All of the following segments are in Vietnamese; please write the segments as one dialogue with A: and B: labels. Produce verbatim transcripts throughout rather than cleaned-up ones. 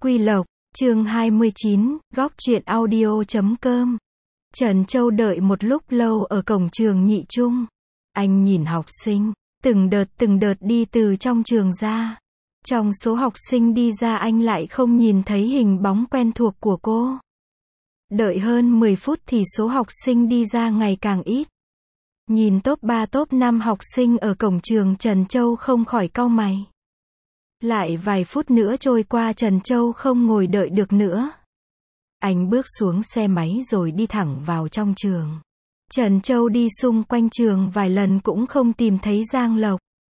A: Quy Lộc, chương hai mươi chín, góc truyện audio chấm com. Trần Châu đợi một lúc lâu ở cổng trường nhị trung. Anh nhìn học sinh, từng đợt từng đợt đi từ trong trường ra. Trong số học sinh đi ra anh lại không nhìn thấy hình bóng quen thuộc của cô. Đợi hơn mười phút thì số học sinh đi ra ngày càng ít. Nhìn top ba top năm học sinh ở cổng trường, Trần Châu không khỏi cau mày. Lại vài phút nữa trôi qua, Trần Châu không ngồi đợi được nữa. Anh bước xuống xe máy rồi đi thẳng vào trong trường. Trần Châu đi xung quanh trường vài lần cũng không tìm thấy Giang Lộc.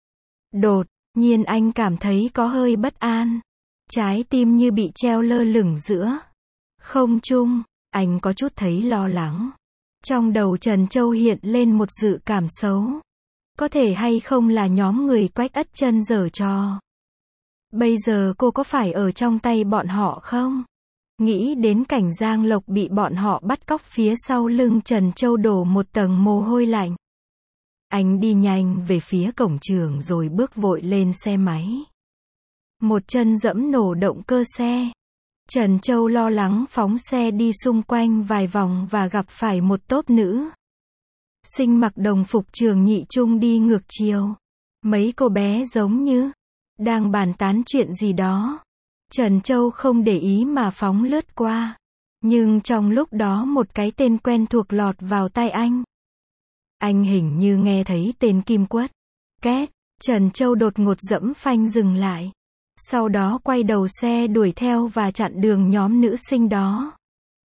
A: Đột nhiên anh cảm thấy có hơi bất an. Trái tim như bị treo lơ lửng giữa không trung. Anh có chút thấy lo lắng. Trong đầu Trần Châu hiện lên một dự cảm xấu. Có thể hay không là nhóm người Quách Ất Chân giở trò. Bây giờ cô có phải ở trong tay bọn họ không? Nghĩ đến cảnh Giang Lộc bị bọn họ bắt cóc, phía sau lưng Trần Châu đổ một tầng mồ hôi lạnh. Anh đi nhanh về phía cổng trường rồi bước vội lên xe máy. Một chân dẫm nổ động cơ xe. Trần Châu lo lắng phóng xe đi xung quanh vài vòng và gặp phải một tốp nữ sinh mặc đồng phục trường nhị trung đi ngược chiều. Mấy cô bé giống như đang bàn tán chuyện gì đó. Trần Châu không để ý mà phóng lướt qua. Nhưng trong lúc đó một cái tên quen thuộc lọt vào tai anh. Anh hình như nghe thấy tên Kim Quất. Két, Trần Châu đột ngột dẫm phanh dừng lại. Sau đó quay đầu xe đuổi theo và chặn đường nhóm nữ sinh đó.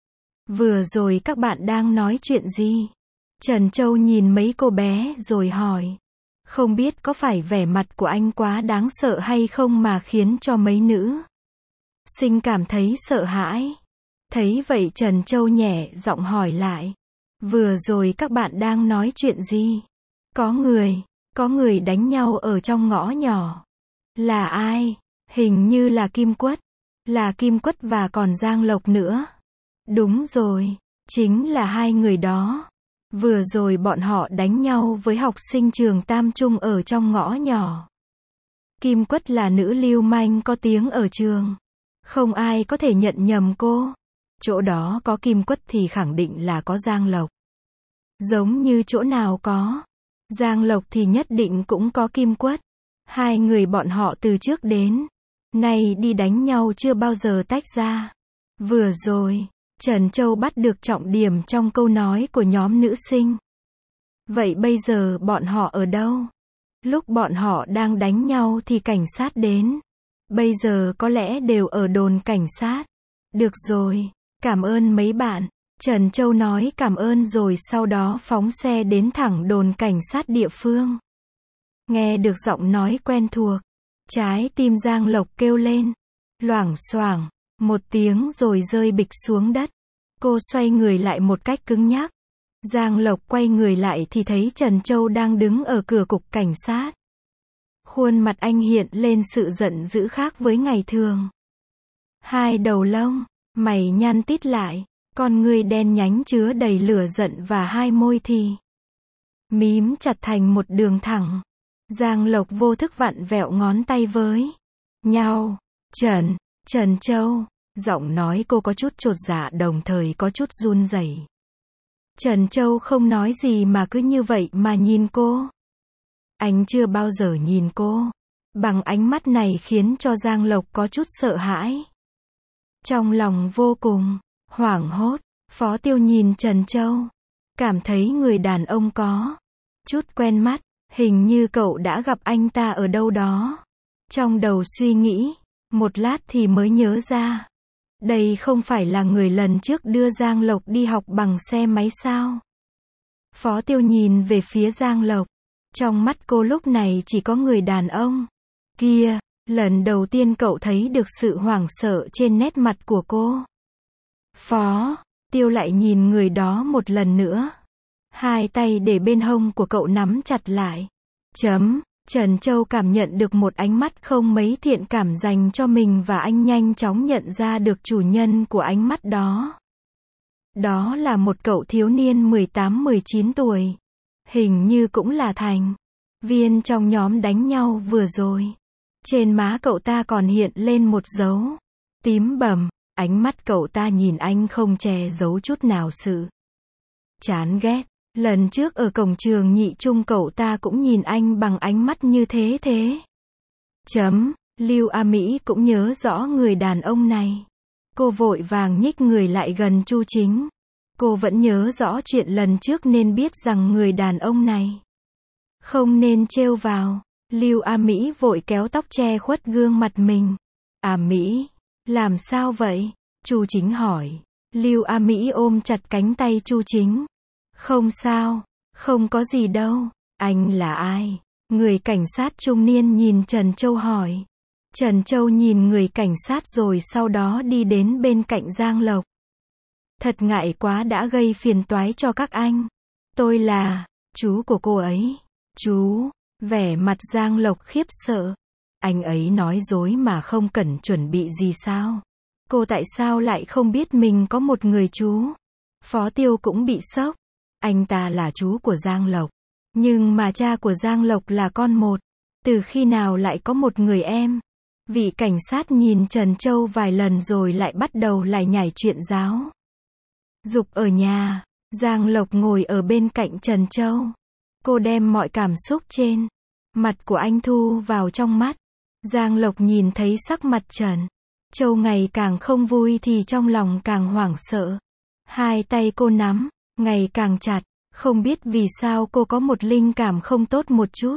A: Vừa rồi các bạn đang nói chuyện gì? Trần Châu nhìn mấy cô bé rồi hỏi. Không biết có phải vẻ mặt của anh quá đáng sợ hay không mà khiến cho mấy nữ sinh cảm thấy sợ hãi. Thấy vậy Trần Châu nhẹ giọng hỏi lại. Vừa rồi các bạn đang nói chuyện gì? Có người, có người đánh nhau ở trong ngõ nhỏ. Là ai? Hình như là Kim Quất. Là Kim Quất và còn Giang Lộc nữa. Đúng rồi, chính là hai người đó. Vừa rồi bọn họ đánh nhau với học sinh trường Tam Trung ở trong ngõ nhỏ. Kim Quất là nữ lưu manh có tiếng ở trường. Không ai có thể nhận nhầm cô. Chỗ đó có Kim Quất thì khẳng định là có Giang Lộc. Giống như chỗ nào có Giang Lộc thì nhất định cũng có Kim Quất. Hai người bọn họ từ trước đến nay đi đánh nhau chưa bao giờ tách ra. Vừa rồi Trần Châu bắt được trọng điểm trong câu nói của nhóm nữ sinh. Vậy bây giờ bọn họ ở đâu? Lúc bọn họ đang đánh nhau thì cảnh sát đến. Bây giờ có lẽ đều ở đồn cảnh sát. Được rồi, cảm ơn mấy bạn. Trần Châu nói cảm ơn rồi sau đó phóng xe đến thẳng đồn cảnh sát địa phương. Nghe được giọng nói quen thuộc, trái tim Giang Lộc kêu lên. Loảng xoảng một tiếng rồi rơi bịch xuống đất. Cô xoay người lại một cách cứng nhắc. Giang Lộc quay người lại thì thấy Trần Châu đang đứng ở cửa cục cảnh sát. Khuôn mặt anh hiện lên sự giận dữ khác với ngày thường. Hai đầu lông mày nhăn tít lại, con ngươi đen nhánh chứa đầy lửa giận và hai môi thì mím chặt thành một đường thẳng. Giang Lộc vô thức vặn vẹo ngón tay với nhau. Trần, Trần Châu. Giọng nói cô có chút chột dạ đồng thời có chút run rẩy. Trần Châu không nói gì mà cứ như vậy mà nhìn cô. Anh chưa bao giờ nhìn cô bằng ánh mắt này khiến cho Giang Lộc có chút sợ hãi. Trong lòng vô cùng hoảng hốt, Phó Tiêu nhìn Trần Châu. Cảm thấy người đàn ông có chút quen mắt. Hình như cậu đã gặp anh ta ở đâu đó. Trong đầu suy nghĩ một lát thì mới nhớ ra. Đây không phải là người lần trước đưa Giang Lộc đi học bằng xe máy sao? Phó Tiêu nhìn về phía Giang Lộc. Trong mắt cô lúc này chỉ có người đàn ông kia. Lần đầu tiên cậu thấy được sự hoảng sợ trên nét mặt của cô. Phó Tiêu lại nhìn người đó một lần nữa. Hai tay để bên hông của cậu nắm chặt lại. Chấm. Trần Châu cảm nhận được một ánh mắt không mấy thiện cảm dành cho mình và anh nhanh chóng nhận ra được chủ nhân của ánh mắt đó. Đó là một cậu thiếu niên mười tám mười chín tuổi. Hình như cũng là thành viên trong nhóm đánh nhau vừa rồi. Trên má cậu ta còn hiện lên một dấu tím bầm, ánh mắt cậu ta nhìn anh không che giấu chút nào sự chán ghét. Lần trước ở cổng trường nhị trung cậu ta cũng nhìn anh bằng ánh mắt như thế thế. Chấm, Lưu A Mỹ cũng nhớ rõ người đàn ông này. Cô vội vàng nhích người lại gần Chu Chính. Cô vẫn nhớ rõ chuyện lần trước nên biết rằng người đàn ông này không nên trêu vào. Lưu A Mỹ vội kéo tóc che khuất gương mặt mình. A Mỹ, làm sao vậy? Chu Chính hỏi. Lưu A Mỹ ôm chặt cánh tay Chu Chính. Không sao, không có gì đâu. Anh là ai? Người cảnh sát trung niên nhìn Trần Châu hỏi. Trần Châu nhìn người cảnh sát rồi sau đó đi đến bên cạnh Giang Lộc. Thật ngại quá đã gây phiền toái cho các anh. Tôi là chú của cô ấy. Chú, vẻ mặt Giang Lộc khiếp sợ. Anh ấy nói dối mà không cần chuẩn bị gì sao? Cô tại sao lại không biết mình có một người chú? Phó Tiêu cũng bị sốc. Anh ta là chú của Giang Lộc. Nhưng mà cha của Giang Lộc là con một. Từ khi nào lại có một người em? Vị cảnh sát nhìn Trần Châu vài lần rồi lại bắt đầu lải nhải chuyện giáo dục ở nhà. Giang Lộc ngồi ở bên cạnh Trần Châu. Cô đem mọi cảm xúc trên mặt của anh thu vào trong mắt. Giang Lộc nhìn thấy sắc mặt Trần Châu ngày càng không vui thì trong lòng càng hoảng sợ. Hai tay cô nắm ngày càng chặt. Không biết vì sao cô có một linh cảm không tốt một chút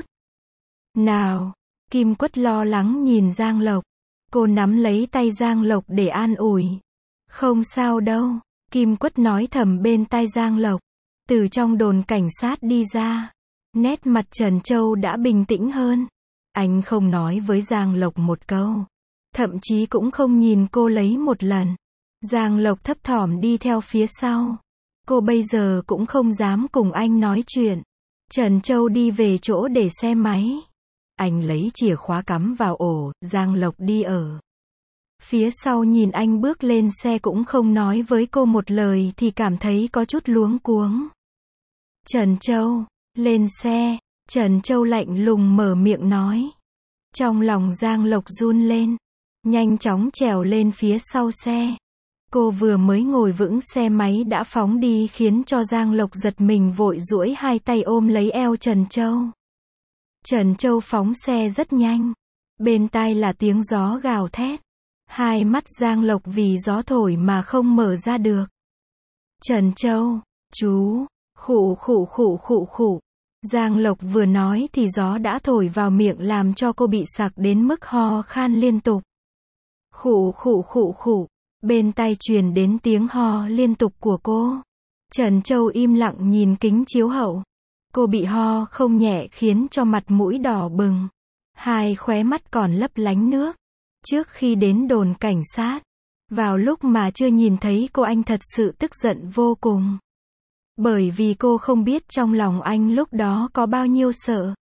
A: nào. Kim Quất lo lắng nhìn Giang Lộc. Cô nắm lấy tay Giang Lộc để an ủi. Không sao đâu. Kim Quất nói thầm bên tai Giang Lộc. Từ trong đồn cảnh sát đi ra. Nét mặt Trần Châu đã bình tĩnh hơn. Anh không nói với Giang Lộc một câu. Thậm chí cũng không nhìn cô lấy một lần. Giang Lộc thấp thỏm đi theo phía sau. Cô bây giờ cũng không dám cùng anh nói chuyện. Trần Châu đi về chỗ để xe máy. Anh lấy chìa khóa cắm vào ổ. Giang Lộc đi ở phía sau nhìn anh bước lên xe cũng không nói với cô một lời thì cảm thấy có chút luống cuống. Trần Châu, lên xe. Trần Châu lạnh lùng mở miệng nói. Trong lòng Giang Lộc run lên. Nhanh chóng trèo lên phía sau xe. Cô vừa mới ngồi vững xe máy đã phóng đi khiến cho Giang Lộc giật mình vội duỗi hai tay ôm lấy eo Trần Châu. Trần Châu phóng xe rất nhanh. Bên tai là tiếng gió gào thét. Hai mắt Giang Lộc vì gió thổi mà không mở ra được. Trần Châu, chú, khụ khụ khụ khụ khụ. Giang Lộc vừa nói thì gió đã thổi vào miệng làm cho cô bị sặc đến mức ho khan liên tục. Khụ khụ khụ khụ. Bên tai truyền đến tiếng ho liên tục của cô. Trần Châu im lặng nhìn kính chiếu hậu. Cô bị ho không nhẹ khiến cho mặt mũi đỏ bừng. Hai khóe mắt còn lấp lánh nước. Trước khi đến đồn cảnh sát, vào lúc mà chưa nhìn thấy cô anh thật sự tức giận vô cùng. Bởi vì cô không biết trong lòng anh lúc đó có bao nhiêu sợ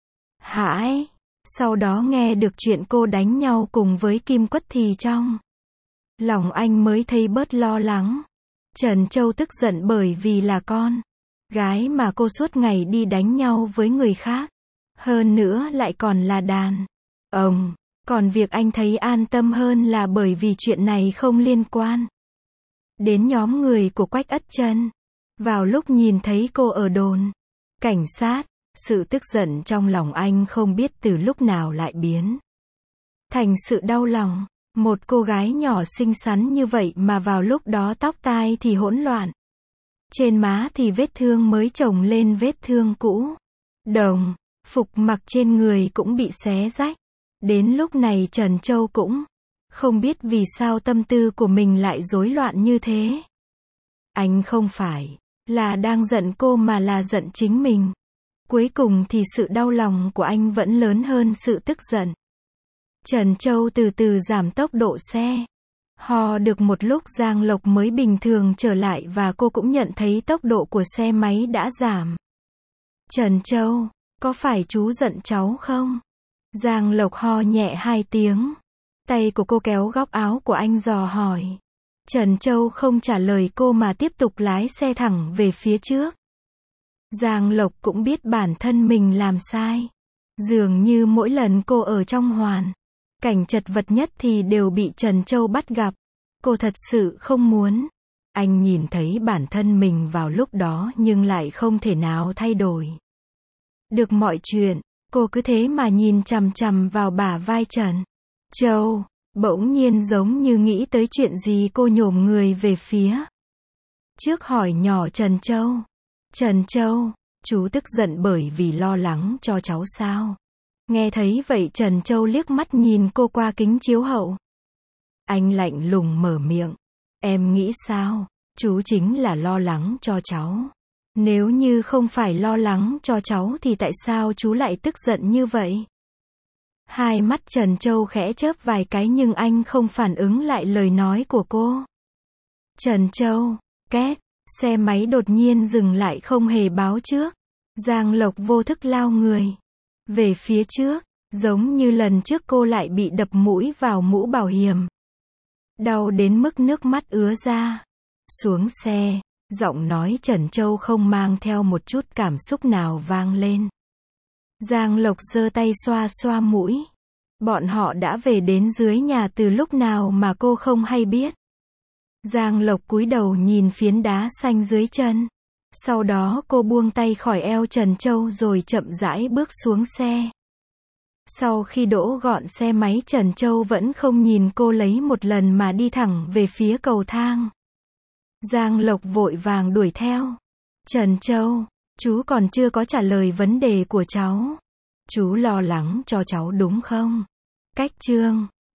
A: hãi. Sau đó nghe được chuyện cô đánh nhau cùng với Kim Quất thì trong lòng anh mới thấy bớt lo lắng. Trần Châu tức giận bởi vì là con gái mà cô suốt ngày đi đánh nhau với người khác. Hơn nữa lại còn là đàn ông. Còn việc anh thấy an tâm hơn là bởi vì chuyện này không liên quan đến nhóm người của Quách Ất Chân. Vào lúc nhìn thấy cô ở đồn cảnh sát, sự tức giận trong lòng anh không biết từ lúc nào lại biến thành sự đau lòng. Một cô gái nhỏ xinh xắn như vậy mà vào lúc đó tóc tai thì hỗn loạn. Trên má thì vết thương mới chồng lên vết thương cũ. Đồng phục mặc trên người cũng bị xé rách. Đến lúc này Trần Châu cũng không biết vì sao tâm tư của mình lại rối loạn như thế. Anh không phải là đang giận cô mà là giận chính mình. Cuối cùng thì sự đau lòng của anh vẫn lớn hơn sự tức giận. Trần Châu từ từ giảm tốc độ xe. Hò được một lúc Giang Lộc mới bình thường trở lại và cô cũng nhận thấy tốc độ của xe máy đã giảm. Trần Châu, có phải chú giận cháu không? Giang Lộc ho nhẹ hai tiếng. Tay của cô kéo góc áo của anh dò hỏi. Trần Châu không trả lời cô mà tiếp tục lái xe thẳng về phía trước. Giang Lộc cũng biết bản thân mình làm sai. Dường như mỗi lần cô ở trong hoàn Cảnh chật vật nhất thì đều bị Trần Châu bắt gặp. Cô thật sự không muốn. Anh nhìn thấy bản thân mình vào lúc đó nhưng lại không thể nào thay đổi được mọi chuyện. Cô cứ thế mà nhìn chằm chằm vào bả vai Trần Châu. Bỗng nhiên giống như nghĩ tới chuyện gì, cô nhổm người về phía trước hỏi nhỏ Trần Châu. Trần Châu, chú tức giận bởi vì lo lắng cho cháu sao? Nghe thấy vậy Trần Châu liếc mắt nhìn cô qua kính chiếu hậu. Anh lạnh lùng mở miệng. Em nghĩ sao? Chú chính là lo lắng cho cháu. Nếu như không phải lo lắng cho cháu thì tại sao chú lại tức giận như vậy? Hai mắt Trần Châu khẽ chớp vài cái nhưng anh không phản ứng lại lời nói của cô. Trần Châu, két, xe máy đột nhiên dừng lại không hề báo trước. Giang Lộc vô thức lao người về phía trước, giống như lần trước cô lại bị đập mũi vào mũ bảo hiểm. Đau đến mức nước mắt ứa ra. Xuống xe, giọng nói Trần Châu không mang theo một chút cảm xúc nào vang lên. Giang Lộc giơ tay xoa xoa mũi. Bọn họ đã về đến dưới nhà từ lúc nào mà cô không hay biết. Giang Lộc cúi đầu nhìn phiến đá xanh dưới chân. Sau đó cô buông tay khỏi eo Trần Châu rồi chậm rãi bước xuống xe. Sau khi đỗ gọn xe máy Trần Châu vẫn không nhìn cô lấy một lần mà đi thẳng về phía cầu thang. Giang Lộc vội vàng đuổi theo. Trần Châu, chú còn chưa có trả lời vấn đề của cháu. Chú lo lắng cho cháu đúng không? Cách chương